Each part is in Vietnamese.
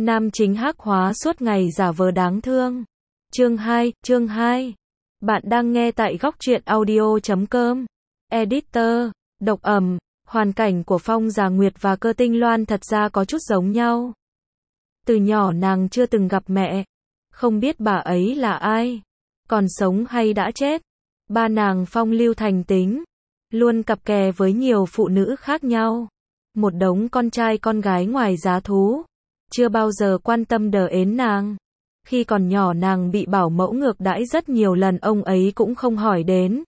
Nam chính hắc hóa suốt ngày giả vờ đáng thương. Chương 2. Bạn đang nghe tại góc truyện audio.com. Editor, độc ẩm, hoàn cảnh của Phong Giả Nguyệt và Cơ Tinh Loan thật ra có chút giống nhau. Từ nhỏ nàng chưa từng gặp mẹ, không biết bà ấy là ai, còn sống hay đã chết. Ba nàng phong lưu thành tính, luôn cặp kè với nhiều phụ nữ khác nhau. Một đống con trai con gái ngoài giá thú, chưa bao giờ quan tâm đờ ến nàng. Khi còn nhỏ nàng bị bảo mẫu ngược đãi rất nhiều lần, ông ấy cũng không hỏi đến.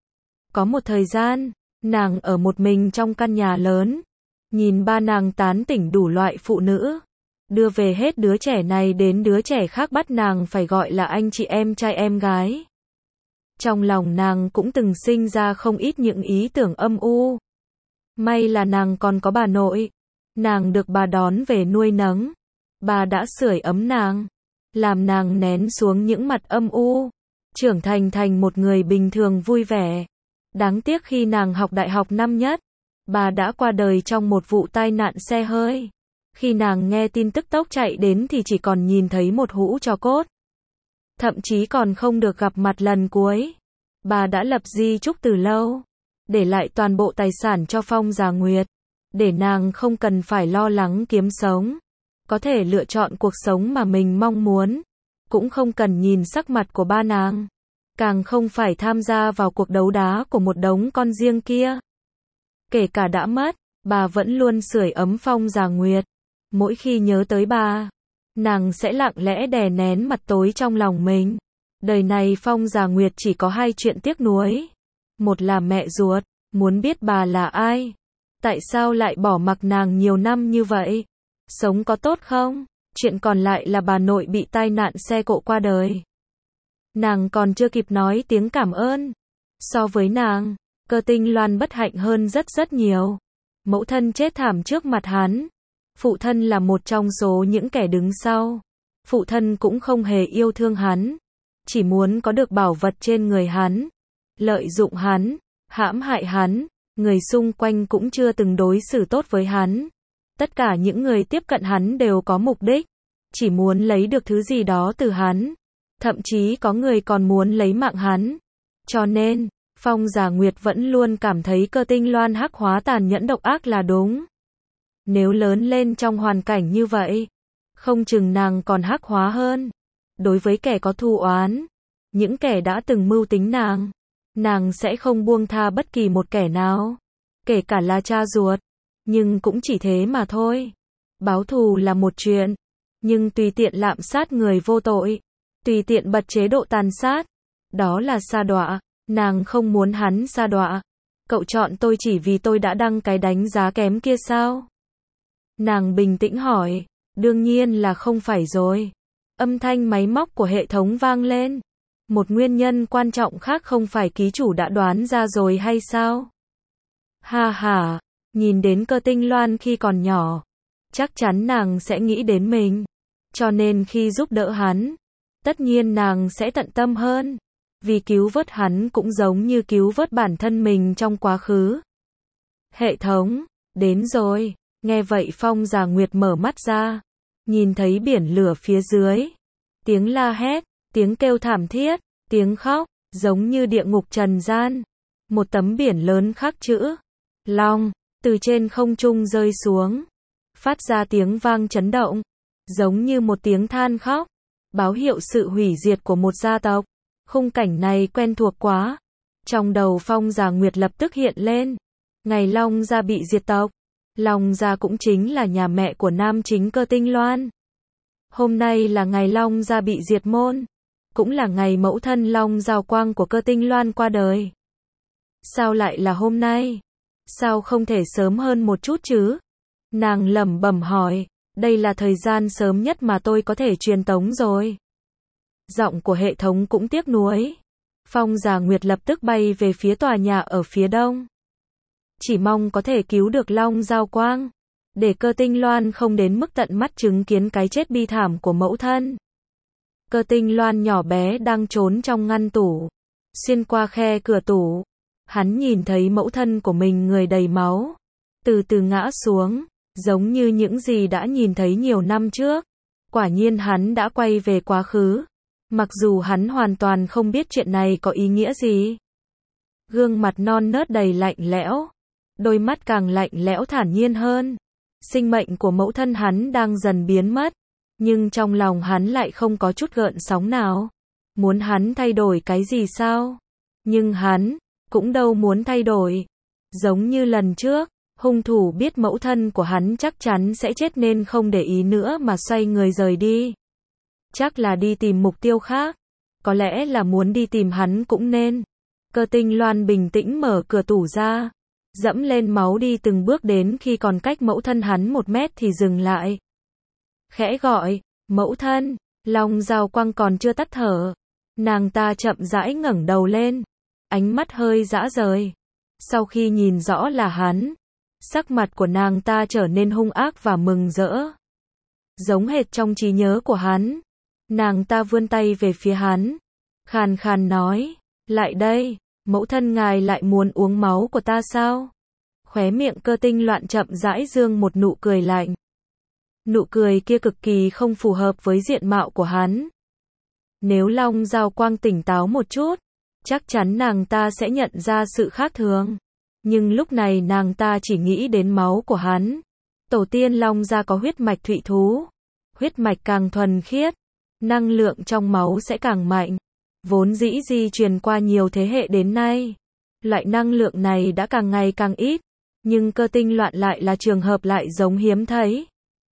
Có một thời gian, nàng ở một mình trong căn nhà lớn, nhìn ba nàng tán tỉnh đủ loại phụ nữ, đưa về hết đứa trẻ này đến đứa trẻ khác, bắt nàng phải gọi là anh chị em trai em gái. Trong lòng nàng cũng từng sinh ra không ít những ý tưởng âm u. May là nàng còn có bà nội, nàng được bà đón về nuôi nấng. Bà đã sưởi ấm nàng, làm nàng nén xuống những mặt âm u, trưởng thành một người bình thường vui vẻ. Đáng tiếc khi nàng học đại học năm nhất, bà đã qua đời trong một vụ tai nạn xe hơi. Khi nàng nghe tin tức tốc chạy đến thì chỉ còn nhìn thấy một hũ tro cốt. Thậm chí còn không được gặp mặt lần cuối. Bà đã lập di chúc từ lâu, để lại toàn bộ tài sản cho Phong Giả Nguyệt, để nàng không cần phải lo lắng kiếm sống, có thể lựa chọn cuộc sống mà mình mong muốn, cũng không cần nhìn sắc mặt của ba nàng, càng không phải tham gia vào cuộc đấu đá của một đống con riêng kia. Kể cả đã mất, bà vẫn luôn sưởi ấm Phong Giả Nguyệt. Mỗi khi nhớ tới bà, nàng sẽ lặng lẽ đè nén mặt tối trong lòng mình. Đời này Phong Giả Nguyệt chỉ có hai chuyện tiếc nuối. Một là mẹ ruột, muốn biết bà là ai, tại sao lại bỏ mặc nàng nhiều năm như vậy, sống có tốt không. Chuyện còn lại là bà nội bị tai nạn xe cộ qua đời. Nàng còn chưa kịp nói tiếng cảm ơn. So với nàng, Cơ Tinh Loan bất hạnh hơn rất nhiều. Mẫu thân chết thảm trước mặt hắn. Phụ thân là một trong số những kẻ đứng sau. Phụ thân cũng không hề yêu thương hắn, chỉ muốn có được bảo vật trên người hắn, lợi dụng hắn, hãm hại hắn. Người xung quanh cũng chưa từng đối xử tốt với hắn. Tất cả những người tiếp cận hắn đều có mục đích, chỉ muốn lấy được thứ gì đó từ hắn. Thậm chí có người còn muốn lấy mạng hắn. Cho nên, Phong Giả Nguyệt vẫn luôn cảm thấy Cơ Tinh Loan hắc hóa tàn nhẫn độc ác là đúng. Nếu lớn lên trong hoàn cảnh như vậy, không chừng nàng còn hắc hóa hơn. Đối với kẻ có thù oán, những kẻ đã từng mưu tính nàng sẽ không buông tha bất kỳ một kẻ nào, kể cả là cha ruột. Nhưng cũng chỉ thế mà thôi. Báo thù là một chuyện, nhưng tùy tiện lạm sát người vô tội, tùy tiện bật chế độ tàn sát, đó là sa đọa. Nàng không muốn hắn sa đọa. Cậu chọn tôi chỉ vì tôi đã đăng cái đánh giá kém kia sao? Nàng bình tĩnh hỏi. Đương nhiên là không phải rồi. Âm thanh máy móc của hệ thống vang lên. Một nguyên nhân quan trọng khác không phải ký chủ đã đoán ra rồi hay sao? Ha ha, nhìn đến Cơ Tinh Loan khi còn nhỏ, chắc chắn nàng sẽ nghĩ đến mình. Cho nên khi giúp đỡ hắn, tất nhiên nàng sẽ tận tâm hơn. Vì cứu vớt hắn cũng giống như cứu vớt bản thân mình trong quá khứ. Hệ thống, đến rồi. Nghe vậy Phong Giả Nguyệt mở mắt ra, nhìn thấy biển lửa phía dưới. Tiếng la hét, tiếng kêu thảm thiết, tiếng khóc, giống như địa ngục trần gian. Một tấm biển lớn khắc chữ Long, từ trên không trung rơi xuống, phát ra tiếng vang chấn động, giống như một tiếng than khóc, báo hiệu sự hủy diệt của một gia tộc. Khung cảnh này quen thuộc quá. Trong đầu Phong Giả Nguyệt lập tức hiện lên. Ngày Long gia bị diệt tộc. Long gia cũng chính là nhà mẹ của nam chính Cơ Tinh Loan. Hôm nay là ngày Long gia bị diệt môn, cũng là ngày mẫu thân Long Giao Quang của Cơ Tinh Loan qua đời. Sao lại là hôm nay? Sao không thể sớm hơn một chút chứ? Nàng lẩm bẩm hỏi. Đây là thời gian sớm nhất mà tôi có thể truyền tống rồi. Giọng của hệ thống cũng tiếc nuối. Phong Giả Nguyệt lập tức bay về phía tòa nhà ở phía đông. Chỉ mong có thể cứu được Long Giao Quang, để Cơ Tinh Loan không đến mức tận mắt chứng kiến cái chết bi thảm của mẫu thân. Cơ Tinh Loan nhỏ bé đang trốn trong ngăn tủ. Xuyên qua khe cửa tủ, hắn nhìn thấy mẫu thân của mình người đầy máu, từ từ ngã xuống, giống như những gì đã nhìn thấy nhiều năm trước. Quả nhiên hắn đã quay về quá khứ. Mặc dù hắn hoàn toàn không biết chuyện này có ý nghĩa gì. Gương mặt non nớt đầy lạnh lẽo. Đôi mắt càng lạnh lẽo thản nhiên hơn. Sinh mệnh của mẫu thân hắn đang dần biến mất. Nhưng trong lòng hắn lại không có chút gợn sóng nào. Muốn hắn thay đổi cái gì sao? Nhưng hắn cũng đâu muốn thay đổi. Giống như lần trước, hung thủ biết mẫu thân của hắn chắc chắn sẽ chết nên không để ý nữa mà xoay người rời đi. Chắc là đi tìm mục tiêu khác. Có lẽ là muốn đi tìm hắn cũng nên. Cơ Tinh Loan bình tĩnh mở cửa tủ ra. Dẫm lên máu đi từng bước đến khi còn cách mẫu thân hắn 1 mét thì dừng lại. Khẽ gọi, mẫu thân, Long Giao Quang còn chưa tắt thở. Nàng ta chậm rãi ngẩng đầu lên. Ánh mắt hơi dã rời. Sau khi nhìn rõ là hắn, sắc mặt của nàng ta trở nên hung ác và mừng rỡ. Giống hệt trong trí nhớ của hắn. Nàng ta vươn tay về phía hắn. Khàn khàn nói, lại đây, mẫu thân ngài lại muốn uống máu của ta sao? Khóe miệng Cơ Tinh Loan chậm rãi dương một nụ cười lạnh. Nụ cười kia cực kỳ không phù hợp với diện mạo của hắn. Nếu Long Giao Quang tỉnh táo một chút, chắc chắn nàng ta sẽ nhận ra sự khác thường. Nhưng lúc này nàng ta chỉ nghĩ đến máu của hắn. Tổ tiên Long gia có huyết mạch thụy thú. Huyết mạch càng thuần khiết, năng lượng trong máu sẽ càng mạnh. Vốn dĩ di truyền qua nhiều thế hệ đến nay. Loại năng lượng này đã càng ngày càng ít. Nhưng Cơ Tinh Loan lại là trường hợp lại giống hiếm thấy.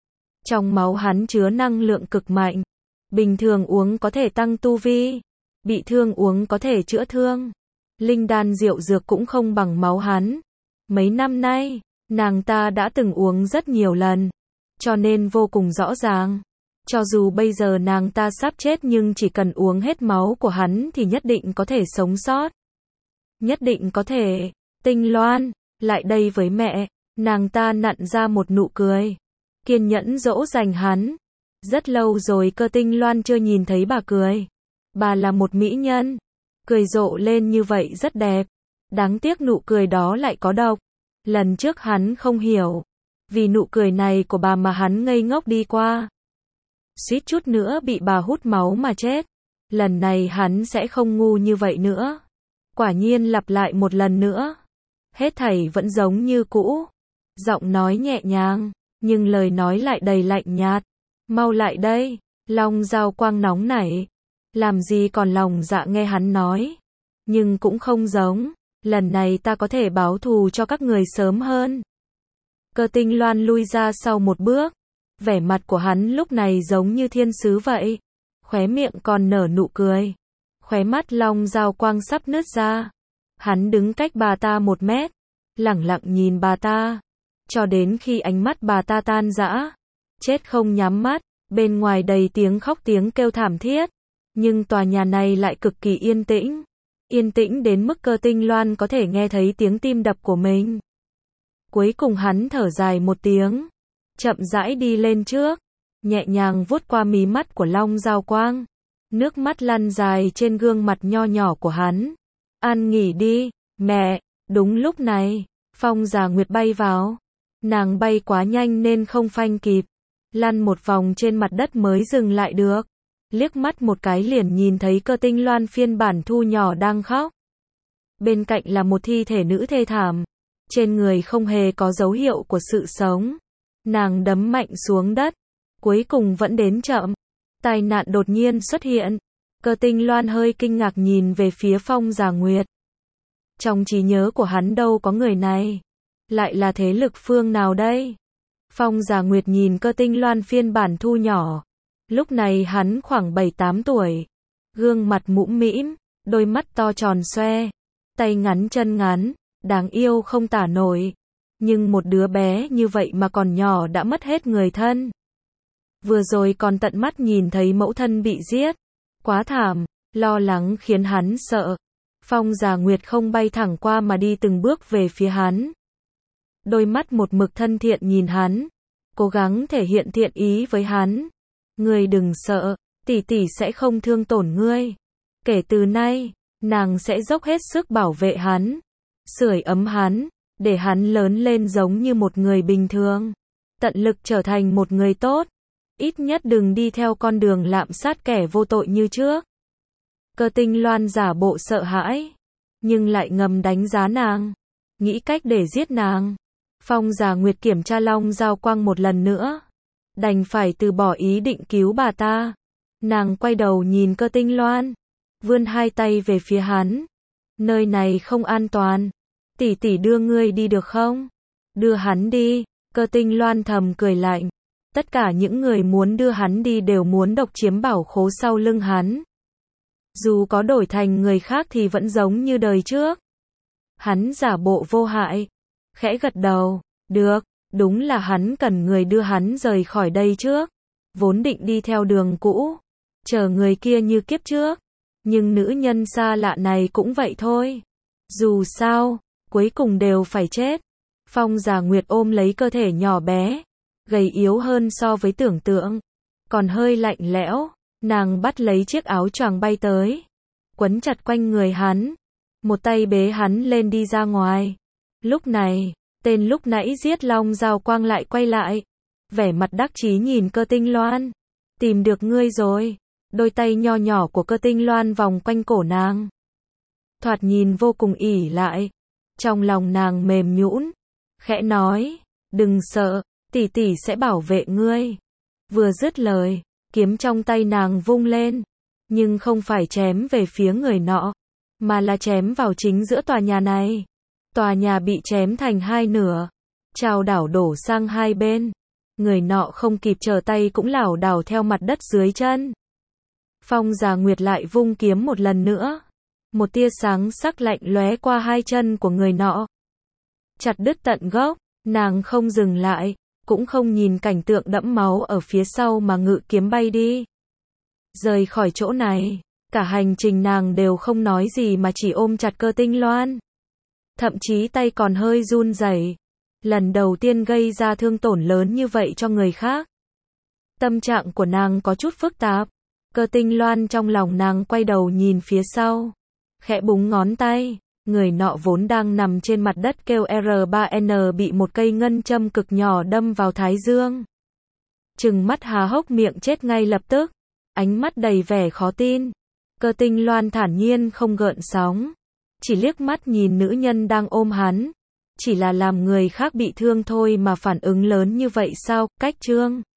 Trong máu hắn chứa năng lượng cực mạnh. Bình thường uống có thể tăng tu vi. Bị thương uống có thể chữa thương. Linh đan rượu dược cũng không bằng máu hắn. Mấy năm nay, nàng ta đã từng uống rất nhiều lần. Cho nên vô cùng rõ ràng. Cho dù bây giờ nàng ta sắp chết nhưng chỉ cần uống hết máu của hắn thì nhất định có thể sống sót. Nhất định có thể. Tinh Loan, lại đây với mẹ. Nàng ta nặn ra một nụ cười. Kiên nhẫn dỗ dành hắn. Rất lâu rồi Cơ Tinh Loan chưa nhìn thấy bà cười. Bà là một mỹ nhân. Cười rộ lên như vậy rất đẹp. Đáng tiếc nụ cười đó lại có độc. Lần trước hắn không hiểu. Vì nụ cười này của bà mà hắn ngây ngốc đi qua. Suýt chút nữa bị bà hút máu mà chết. Lần này hắn sẽ không ngu như vậy nữa. Quả nhiên lặp lại một lần nữa. Hết thảy vẫn giống như cũ. Giọng nói nhẹ nhàng, nhưng lời nói lại đầy lạnh nhạt. Mau lại đây. Long Giao Quang nóng nảy. Làm gì còn lòng dạ nghe hắn nói. Nhưng cũng không giống. Lần này ta có thể báo thù cho các người sớm hơn. Cơ Tinh Loan lui ra sau một bước. Vẻ mặt của hắn lúc này giống như thiên sứ vậy. Khóe miệng còn nở nụ cười. Khóe mắt Long Giao Quang sắp nứt ra. Hắn đứng cách bà ta 1 mét. Lẳng lặng nhìn bà ta. Cho đến khi ánh mắt bà ta tan rã. Chết không nhắm mắt. Bên ngoài đầy tiếng khóc tiếng kêu thảm thiết. Nhưng tòa nhà này lại cực kỳ yên tĩnh. Yên tĩnh đến mức Cơ Tinh Loan có thể nghe thấy tiếng tim đập của mình. Cuối cùng hắn thở dài một tiếng. Chậm rãi đi lên trước. Nhẹ nhàng vuốt qua mí mắt của Long Giao Quang. Nước mắt lăn dài trên gương mặt nho nhỏ của hắn. Ăn nghỉ đi, mẹ. Đúng lúc này, Phong Giả Nguyệt bay vào. Nàng bay quá nhanh nên không phanh kịp. Lăn một vòng trên mặt đất mới dừng lại được. Liếc mắt một cái liền nhìn thấy Cơ Tinh Loan phiên bản thu nhỏ đang khóc. Bên cạnh là một thi thể nữ thê thảm. Trên người không hề có dấu hiệu của sự sống. Nàng đấm mạnh xuống đất. Cuối cùng vẫn đến chậm. Tai nạn đột nhiên xuất hiện. Cơ Tinh Loan hơi kinh ngạc nhìn về phía Phong Giả Nguyệt. Trong trí nhớ của hắn đâu có người này. Lại là thế lực phương nào đây? Phong Giả Nguyệt nhìn Cơ Tinh Loan phiên bản thu nhỏ. Lúc này hắn khoảng 7-8 tuổi. Gương mặt mũm mĩm, đôi mắt to tròn xoe. Tay ngắn chân ngắn, đáng yêu không tả nổi. Nhưng một đứa bé như vậy mà còn nhỏ đã mất hết người thân. Vừa rồi còn tận mắt nhìn thấy mẫu thân bị giết. Quá thảm, lo lắng khiến hắn sợ. Phong Giả Nguyệt không bay thẳng qua mà đi từng bước về phía hắn. Đôi mắt một mực thân thiện nhìn hắn. Cố gắng thể hiện thiện ý với hắn. Ngươi đừng sợ, tỷ tỷ sẽ không thương tổn ngươi. Kể từ nay, nàng sẽ dốc hết sức bảo vệ hắn. Sưởi ấm hắn, để hắn lớn lên giống như một người bình thường. Tận lực trở thành một người tốt. Ít nhất đừng đi theo con đường lạm sát kẻ vô tội như trước. Cơ Tinh Loan giả bộ sợ hãi, nhưng lại ngầm đánh giá nàng, nghĩ cách để giết nàng. Phong Giả Nguyệt kiểm tra Long Giao Quang một lần nữa, đành phải từ bỏ ý định cứu bà ta. Nàng quay đầu nhìn Cơ Tinh Loan, vươn hai tay về phía hắn. Nơi này không an toàn, tỷ tỷ đưa ngươi đi được không? Đưa hắn đi. Cơ Tinh Loan thầm cười lạnh. Tất cả những người muốn đưa hắn đi đều muốn độc chiếm bảo khố sau lưng hắn. Dù có đổi thành người khác thì vẫn giống như đời trước. Hắn giả bộ vô hại, khẽ gật đầu. Được, đúng là hắn cần người đưa hắn rời khỏi đây trước. Vốn định đi theo đường cũ, chờ người kia như kiếp trước. Nhưng nữ nhân xa lạ này cũng vậy thôi. Dù sao, cuối cùng đều phải chết. Phong Giả Nguyệt ôm lấy cơ thể nhỏ bé, gầy yếu hơn so với tưởng tượng, còn hơi lạnh lẽo. Nàng bắt lấy chiếc áo choàng bay tới, quấn chặt quanh người hắn, một tay bế hắn lên đi ra ngoài. Lúc này, tên lúc nãy giết Long Giao Quang lại quay lại, vẻ mặt đắc chí nhìn Cơ Tinh Loan. Tìm được ngươi rồi. Đôi tay nho nhỏ của Cơ Tinh Loan vòng quanh cổ nàng, thoạt nhìn vô cùng ỷ lại. Trong lòng nàng mềm nhũn, khẽ nói, đừng sợ, tỷ tỷ sẽ bảo vệ ngươi. Vừa dứt lời, kiếm trong tay nàng vung lên, nhưng không phải chém về phía người nọ, mà là chém vào chính giữa tòa nhà này. Tòa nhà bị chém thành hai nửa, chao đảo đổ sang hai bên. Người nọ không kịp trở tay cũng lảo đảo theo mặt đất dưới chân. Phong Giả Nguyệt lại vung kiếm một lần nữa. Một tia sáng sắc lạnh lóe qua hai chân của người nọ, chặt đứt tận gốc. Nàng không dừng lại, cũng không nhìn cảnh tượng đẫm máu ở phía sau mà ngự kiếm bay đi. Rời khỏi chỗ này, cả hành trình nàng đều không nói gì mà chỉ ôm chặt Cơ Tinh Loan. Thậm chí tay còn hơi run rẩy. Lần đầu tiên gây ra thương tổn lớn như vậy cho người khác. Tâm trạng của nàng có chút phức tạp. Cơ Tinh Loan trong lòng nàng quay đầu nhìn phía sau, khẽ búng ngón tay. Người nọ vốn đang nằm trên mặt đất kêu R3N bị một cây ngân châm cực nhỏ đâm vào thái dương. Trừng mắt há hốc miệng chết ngay lập tức, ánh mắt đầy vẻ khó tin. Cơ Tinh Loan thản nhiên không gợn sóng, chỉ liếc mắt nhìn nữ nhân đang ôm hắn. Chỉ là làm người khác bị thương thôi mà phản ứng lớn như vậy sao? Cách chương